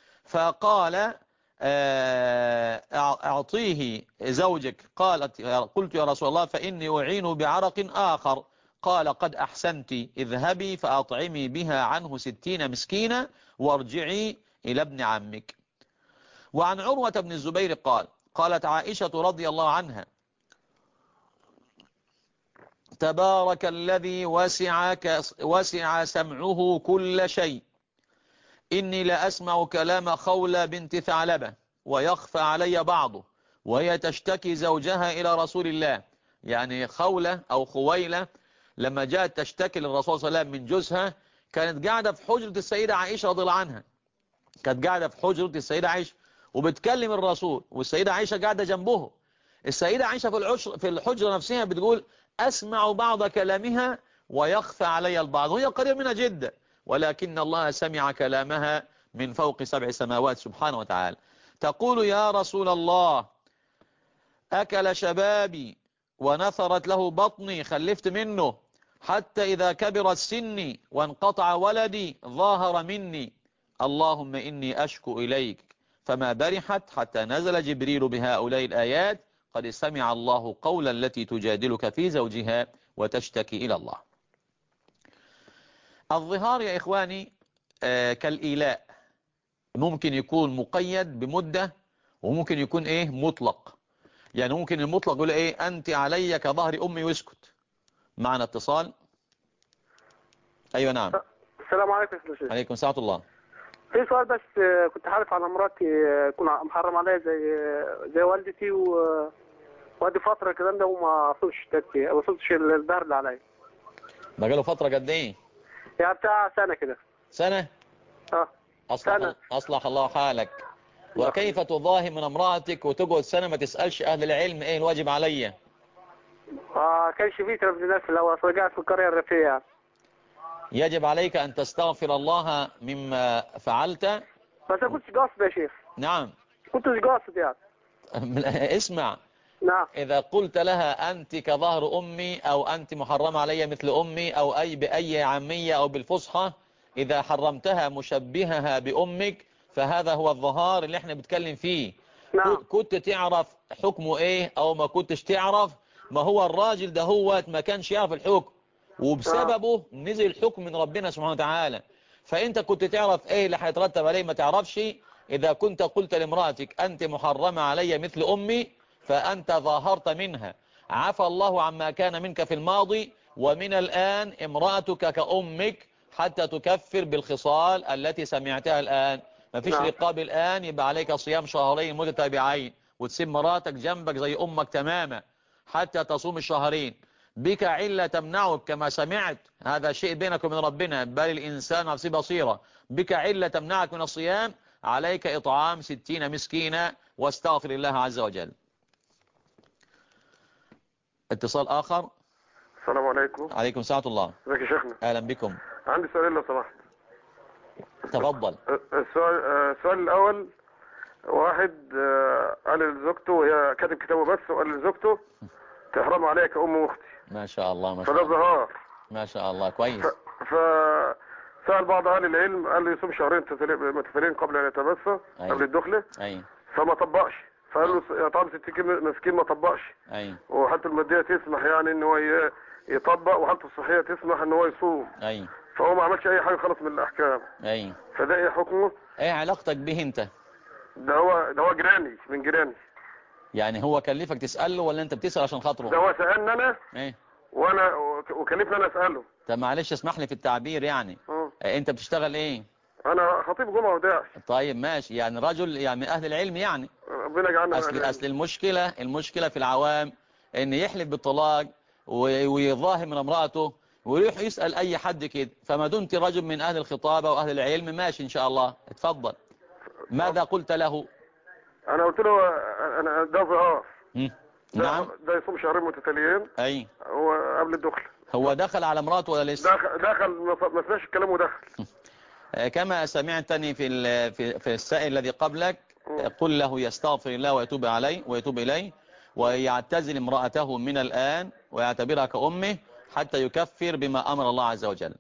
فقال أعطيه زوجك. قلت يا رسول الله فإني أعين بعرق آخر. قال قد أحسنت اذهبي فأطعمي بها عنه 60 مسكينة وارجعي إلى ابن عمك. وعن عروة بن الزبير قال قالت عائشة رضي الله عنها تبارك الذي وسع سمعه كل شيء إني لأسمع كلام خولة بنت ثعلبة ويخفى علي بعضه وهي تشتكي زوجها إلى رسول الله. يعني خولة أو خويلة لما جاءت تشتكي للرسول صلى الله عليه وسلم من جوزها كانت قاعدة في حجرة السيدة عائشة رضي الله عنها، كانت قاعدة في حجرة السيدة عائشة وبتكلم الرسول والسيدة عائشة قاعدة جنبه. السيدة عائشة في الحجرة نفسها بتقول أسمع بعض كلامها ويخفى علي البعض، وهي قريبة منها جدا، ولكن الله سمع كلامها من فوق 7 سماوات سبحانه وتعالى. تقول: يا رسول الله، أكل شبابي ونثرت له بطني، خلفت منه، حتى إذا كبرت سني وانقطع ولدي ظاهر مني، اللهم إني أشكو إليك. فما برحت حتى نزل جبريل بهؤلاء الآيات: قد سمع الله قولا التي تجادلك في زوجها وتشتكي إلى الله. الظهار يا إخواني كالإيلاء، ممكن يكون مقيد بمدة، وممكن يكون مطلق. يعني ممكن المطلق يقول أنت علي كظهر أمي واسكت. معنا اتصال. أيوة نعم. السلام عليكم يا شيخ. عليكم ساعة الله. في سؤال بس، كنت حالف على مراتي كنت محرم عليها زي والدتي، وادي فترة الكلام ده وما وصلتش الظهر اللي عليا. بقاله فترة قد ايه؟ يعني بتاع سنة كده. سنة؟ أصلح الله حالك. وكيف تظاهر من امرأتك وتقعد سنة ما تسألش أهل العلم ايه الواجب عليا؟ كانش فيه تلفزيونات في الأول، أصل قاعد في القرية الريفية. يجب عليك أن تستغفر الله مما فعلت. بس ما كنتش قاصد يا شيخ. نعم. كنتش قاصد يعني. اسمع. نعم. إذا قلت لها أنت كظهر أمي، أو أنت محرمة علي مثل أمي، أو بأي عامية أو بالفصحى، إذا حرمتها مشبهها بأمك، فهذا هو الظهار اللي احنا بنتكلم فيه. نعم. كنت تعرف حكمه ايه أو ما كنتش تعرف؟ ما هو الراجل ده هو ما كانش يعرف الحكم، وبسببه نزل الحكم من ربنا سبحانه وتعالى. فأنت كنت تعرف ايه اللي هيترتب عليه؟ ما تعرفش. إذا كنت قلت لامرأتك أنت محرمة علي مثل أمي، فأنت ظاهرت منها. عفى الله عما كان منك في الماضي، ومن الآن امرأتك كأمك حتى تكفر بالخصال التي سمعتها الآن. ما فيش رقاب الآن، يبقى عليك صيام شهرين متتابعين، وتسيب مراتك جنبك زي أمك تماما حتى تصوم الشهرين. بك علة تمنعك كما سمعت، هذا شيء بينك وبين ربنا، بل الإنسان نفسه بصيرة. بك علة تمنعك من الصيام، عليك إطعام 60 مسكينا، واستغفر الله عز وجل. اتصال آخر. السلام عليكم. عليكم ساعة الله. ازيك يا شيخنا؟ أهلا بكم. عندي سؤالين لو سمحت. تفضل. السؤال الأول، واحد قال لزوجته، وهي كاتب كتابه بس، وقال لزوجته تحرم عليك كأم واختي. ما شاء الله ما شاء الله. فده ظهار. ما شاء الله كويس. فسأل بعض أهل العلم، قال له يصوم شهرين متتاليين قبل أن يتبسى. قبل الدخلة. فما طبقش، فقال له يطعم 60 مسكين، ما طبقش. وحالته المادية تسمح يعني ان هو يطبق، وحالته الصحية تسمح ان هو يصوم. فهو ما عملش اي حاجة خالص من الاحكام. فده ايه حكمه؟ ايه علاقتك به انت؟ ده هو جيراني، من جيراني. يعني هو كلفك تسأله ولا انت بتسأل عشان خاطره؟ ده هو سألني انا. وانا وكلفني انا اسأله. طب معلش اسمح لي في التعبير يعني. انت بتشتغل ايه؟ انا خطيب جمعة وداعش. طيب ماشي، يعني رجل يعني من اهل العلم يعني. ربنا يجعلنا من اصل المشكلة في العوام ان يحلف بالطلاق ويظاهر من امرأته ويروح يسأل اي حد كده. فما دمت رجل من اهل الخطابة واهل العلم ماشي ان شاء الله، اتفضل. ماذا قلت له؟ انا قلت له انا ده ظهار. نعم. ده يصوم شهرين متتاليين. هو قبل الدخل. هو دخل على مراته ولا لسه؟ دخل ما سمعش الكلام ودخل. كما سمعتني في السائل الذي قبلك، قل له يستغفر الله ويتوب إليه ويعتزل امرأته من الآن ويعتبرها كأمه حتى يكفر بما أمر الله عز وجل.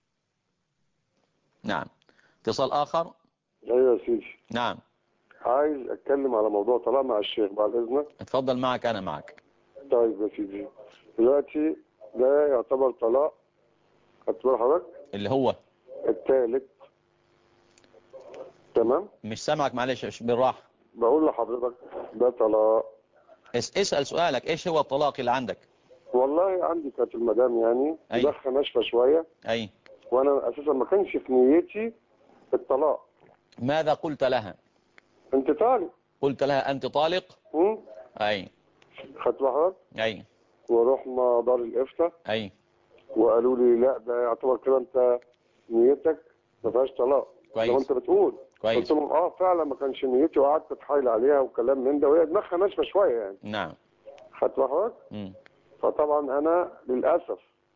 نعم. اتصال آخر. ايوه يا سيدي. نعم. عايز اتكلم على موضوع طلاق مع الشيخ بعد اذنك. اتفضل معك، انا معك. طيب يا سيدي، دلوقتي ده يعتبر طلاق، خدت بال حضرتك؟ اللي هو الثالث. تمام. مش سامعك معلش بالراحه. بقول لحضرتك ده طلاق. اسأل سؤالك، ايش هو الطلاق اللي عندك؟ والله عندي كانت المدام يعني دخة ناشفه شويه. وانا اساسا ما كانش في نيتي الطلاق. ماذا قلت لها؟ انت طالق. قلت لها انت طالق؟ خدت بحضرتك؟ ورحنا دار الافتاء. وقالوا لي لا، ده يعتبر كده انت نيتك ما فيهاش طلاق زي ما انت بتقول. قلت لهم فعلا ما كانش نيتي، وقعدت اتحايل عليها وكلام من ده، وهي دماغها ناشفه شويه يعني. نعم. خدت بحضرتك؟ فطبعا انا للاسف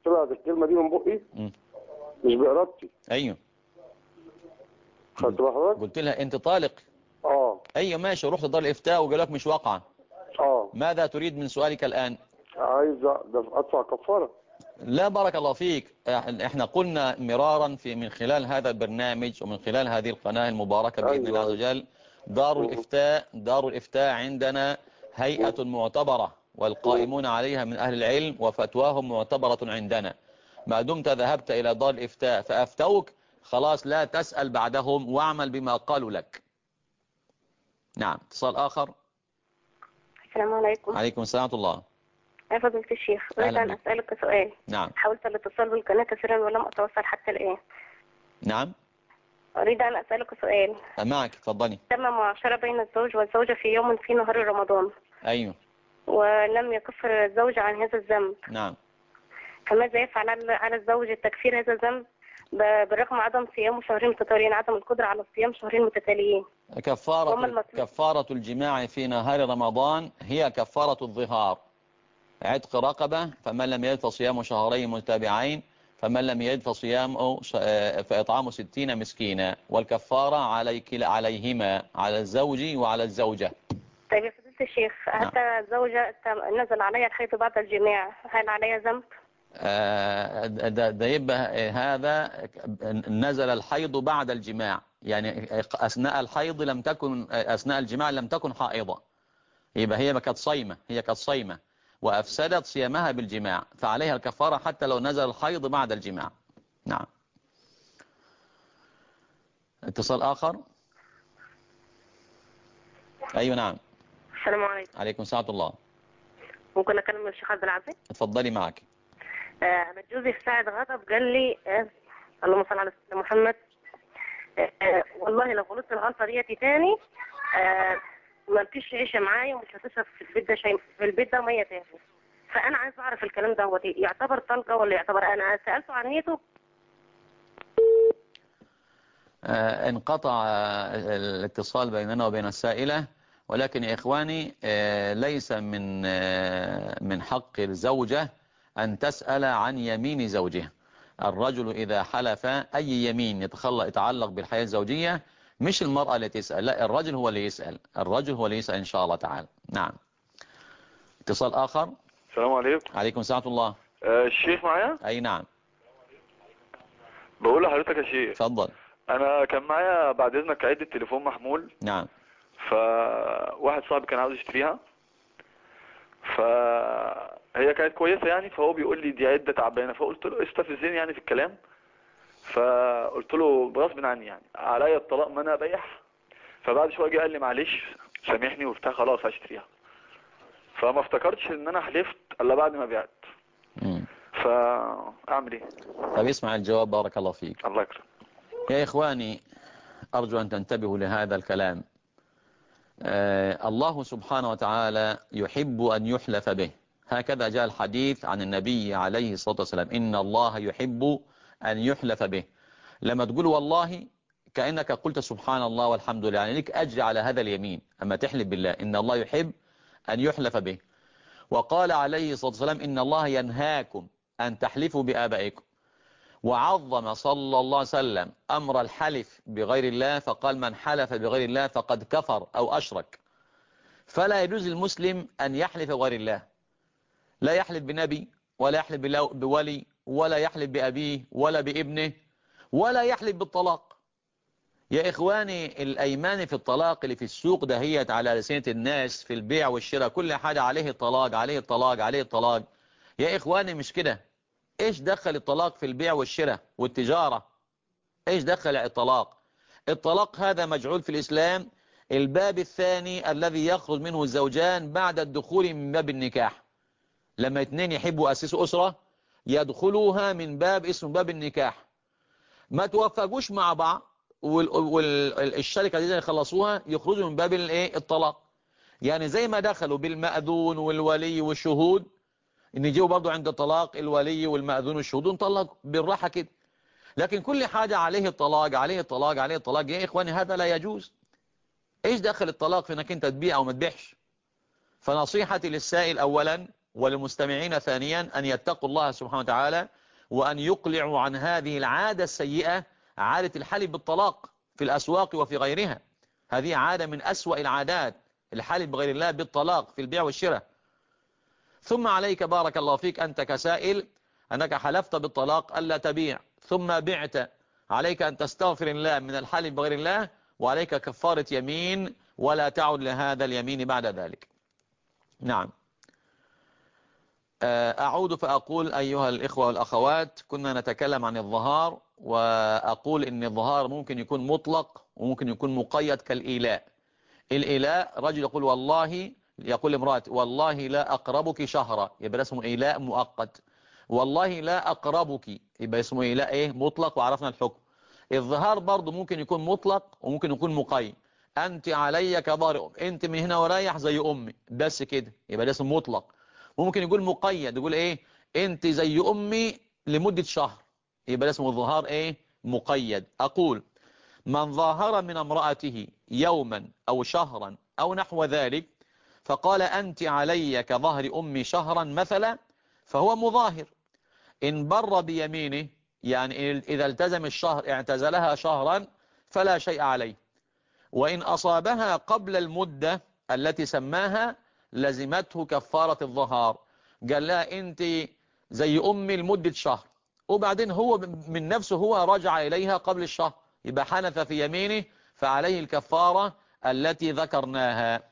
طلعت الكلمه دي من بقي مش بارادتي. ايوه خدت بحضرتك؟ قلت لها انت طالق. ايوه ماشي، رحت دار الافتاء وقال لك مش واقعه. ماذا تريد من سؤالك الان؟ عايز ادفع كفاره. لا بارك الله فيك، احنا قلنا مرارا من خلال هذا البرنامج ومن خلال هذه القناة المباركة بإذن الله عز وجل، دار الإفتاء عندنا هيئة معتبرة والقائمون عليها من أهل العلم وفتواهم معتبرة عندنا. ما دمت ذهبت إلى دار الإفتاء فأفتوك خلاص لا تسأل بعدهم واعمل بما قالوا لك. نعم. اتصال آخر. السلام عليكم. عليكم السلام ورحمة الله. يا فضيلة الشيخ، أريد أن أسألك سؤال. نعم. حاولت الاتصال بالقناة كثيرا ولم أتوصل حتى الآن. نعم. أريد أن أسألك سؤال. معك، تفضلي. تم معاشرة بين الزوج والزوجة في يوم في نهار رمضان. أيوه. ولم يكفر الزوج عن هذا الذنب. نعم. فماذا يفعل على الزوج تكفير هذا الذنب برغم عدم صيام شهرين متتاليين، عدم القدرة على صيام شهرين متتاليين؟ كفارة الجماع في نهار رمضان هي كفارة الظهار، عتق رقبة، فمن لم يجد فصيام شهرين متتابعين، فمن لم يجد فإطعام 60 مسكينا، والكفارة عليهما، على الزوج وعلى الزوجة. طيب يا فضيلة الشيخ، حتى الزوجة نزل عليها الحيض بعد الجماع، هل عليها ذنب؟ ده يبقى هذا نزل الحيض بعد الجماع، يعني أثناء الحيض لم تكن، أثناء الجماع لم تكن حائضة، يبقى هي كانت صيمة وأفسدت صيامها بالجماع، فعليها الكفارة حتى لو نزل الحيض بعد الجماع. نعم. اتصال آخر. أيوة نعم. السلام عليكم. عليكم السلام ورحمة الله. ممكن أكلم الشيخ عبد العزيز؟ اتفضلي معك. أنا جوزي في ساعة غضب قال لي اللهم صل على سيدنا محمد، والله لو غلطت الغلطة ديتي تاني ما فيش عيشه معايا ومش هتشرب في البيت ده شيء، في البيت ده ميه تاني. فانا عايز اعرف الكلام ده هو يعتبر طلقه ولا يعتبر؟ انا سالته عن نيته. انقطع الاتصال بيننا وبين السائلة، ولكن يا إخواني ليس من حق الزوجة أن تسأل عن يمين زوجها. الرجل إذا حلف أي يمين يتعلق بالحياة الزوجية، مش المرأة اللي تسأل، لا الرجل هو اللي يسأل، الرجل هو اللي يسأل إن شاء الله تعالى. نعم. اتصال آخر. السلام عليكم. عليكم السلام ورحمة الله. الشيخ معايا؟ أي نعم. بقول لحضرتك يا شيخ. اتفضل. أنا كان معايا بعد إذنك عدة تليفون محمول. نعم. فواحد صاحبي كان عاوز يشتريها، فهي كانت كويسة يعني، فهو بيقول لي دي عدة تعبانة، فقلت له استفزني يعني في الكلام، فقلت له بغصب عني يعني عليا الطلاق ما انا ابيعها. فبعد شويه جه قال لي معلش سامحني وبتاع، خلاص هشتريها. فما افتكرتش ان انا حلفت الا بعد ما بعت. فاعمل ايه؟ طب اسمع الجواب بارك الله فيك. الله يكرمك. يا اخواني ارجو ان تنتبهوا لهذا الكلام. الله سبحانه وتعالى يحب ان يحلف به، هكذا جاء الحديث عن النبي عليه الصلاة والسلام، إن الله يحب أن يحلف به. لما تقول والله كأنك قلت سبحان الله والحمد لله، يعني لك أجر على هذا اليمين. أما تحلف بالله إن الله يحب أن يحلف به. وقال عليه الصلاة والسلام إن الله ينهاكم أن تحلفوا بآبائكم، وعظم صلى الله عليه وسلم أمر الحلف بغير الله، فقال من حلف بغير الله فقد كفر أو أشرك. فلا يجوز المسلم أن يحلف بغير الله، لا يحلف بنبي ولا يحلف بولي ولا يحلف بأبيه ولا بابنه ولا يحلف بالطلاق. يا إخواني الأيمان في الطلاق اللي في السوق دهيت على لسنة الناس في البيع والشراء، كل حاجة عليه الطلاق عليه الطلاق عليه الطلاق. يا إخواني مش كده. إيش دخل الطلاق في البيع والشراء والتجارة؟ إيش دخل الطلاق؟ الطلاق هذا مجعول في الإسلام الباب الثاني الذي يخرج منه الزوجان بعد الدخول من باب النكاح. لما اثنين يحبوا يأسسوا أسرة يدخلوها من باب اسمه باب النكاح. ما توفقوش مع بعض والشركة دي يخلصوها يخرجوا من باب الطلاق. يعني زي ما دخلوا بالمأذون والولي والشهود، ان يجيوا برضو عند الطلاق الولي والمأذون والشهود ونطلق بالراحة كده. لكن كل حاجة عليه الطلاق عليه الطلاق عليه الطلاق، يا إخواني هذا لا يجوز. إيش دخل الطلاق في انك انت تبيع أو ما تبيعش؟ فنصيحتي للسائل أولا وللمستمعين ثانيا أن يتقوا الله سبحانه وتعالى، وأن يقلعوا عن هذه العادة السيئة، عادة الحلف بالطلاق في الأسواق وفي غيرها. هذه عادة من أسوأ العادات، الحلف بغير الله بالطلاق في البيع والشراء. ثم عليك بارك الله فيك أنت كسائل أنك حلفت بالطلاق ألا تبيع ثم بعت، عليك أن تستغفر الله من الحلف بغير الله، وعليك كفارة يمين ولا تعد لهذا اليمين بعد ذلك. نعم. أعود فأقول أيها الإخوة والأخوات، كنا نتكلم عن الظهار، وأقول إن الظهار ممكن يكون مطلق وممكن يكون مقيد كالإيلاء. الإيلاء رجل يقول والله، يقول امرأة والله لا أقربك شهرا، يبقى اسمه إيلاء مؤقت. والله لا أقربك يبقى اسمه إيلاء إيه مطلق، وعرفنا الحكم. الظهار برضو ممكن يكون مطلق وممكن يكون مقيد. أنت علي كظهر أم، أنت من هنا ورايح زي أمي، بس كده يبقى ده اسمه مطلق. ممكن يقول مقيد، يقول إيه أنت زي أمي لمدة شهر، يبقى ده اسمه الظهار إيه مقيد. أقول من ظاهر من امرأته يوما أو شهرا أو نحو ذلك، فقال أنت علي كظهر أمي شهرا مثلا، فهو مظاهر. إن بر بيمينه، يعني إذا التزم الشهر اعتزلها شهرا فلا شيء عليه. وإن أصابها قبل المدة التي سماها لزمته كفارة الظهار. قال لها أنت زي أمي لمدة شهر، وبعدين هو من نفسه هو رجع إليها قبل الشهر، يبقى حنث في يمينه، فعليه الكفارة التي ذكرناها.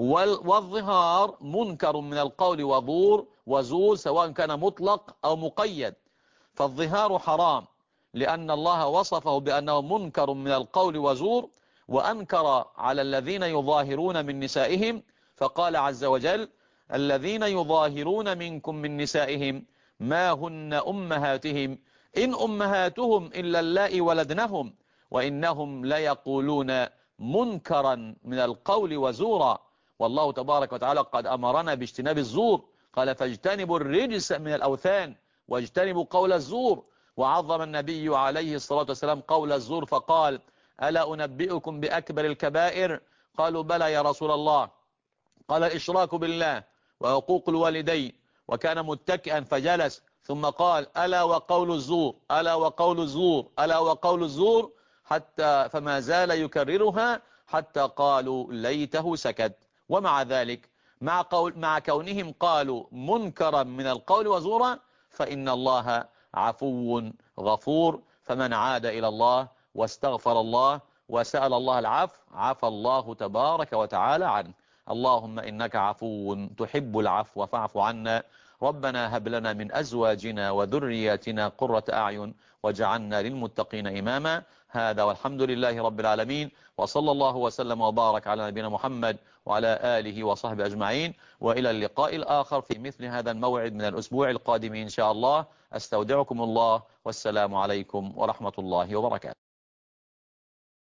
والظهار منكر من القول وزور سواء كان مطلق أو مقيد. فالظهار حرام لأن الله وصفه بأنه منكر من القول وزور، وأنكر على الذين يظاهرون من نسائهم، فقال عز وجل الذين يظاهرون منكم من نسائهم ما هن أمهاتهم إن أمهاتهم إلا اللائي ولدنهم وإنهم ليقولون منكرا من القول وزورا. والله تبارك وتعالى قد أمرنا باجتناب الزور، قال فاجتنبوا الرجس من الأوثان واجتنبوا قول الزور. وعظم النبي عليه الصلاة والسلام قول الزور فقال ألا أنبئكم بأكبر الكبائر؟ قالوا بلى يا رسول الله. قال الإشراك بالله وعقوق الوالدين، وكان متكئا فجلس، ثم قال ألا وقول الزور ألا وقول الزور ألا وقول الزور، حتى فما زال يكررها حتى قالوا ليته سكت. ومع ذلك مع كونهم قالوا منكرا من القول وزورا، فإن الله عفو غفور، فمن عاد إلى الله واستغفر الله وسأل الله العفو عفى الله تبارك وتعالى عنه. اللهم إنك عفو تحب العفو فاعف عنا. ربنا هب لنا من أزواجنا وذرياتنا قرة أعين واجعلنا للمتقين إماما. هذا والحمد لله رب العالمين، وصلى الله وسلم وبارك على نبينا محمد وعلى آله وصحبه أجمعين، وإلى اللقاء الآخر في مثل هذا الموعد من الأسبوع القادم إن شاء الله. أستودعكم الله، والسلام عليكم ورحمة الله وبركاته.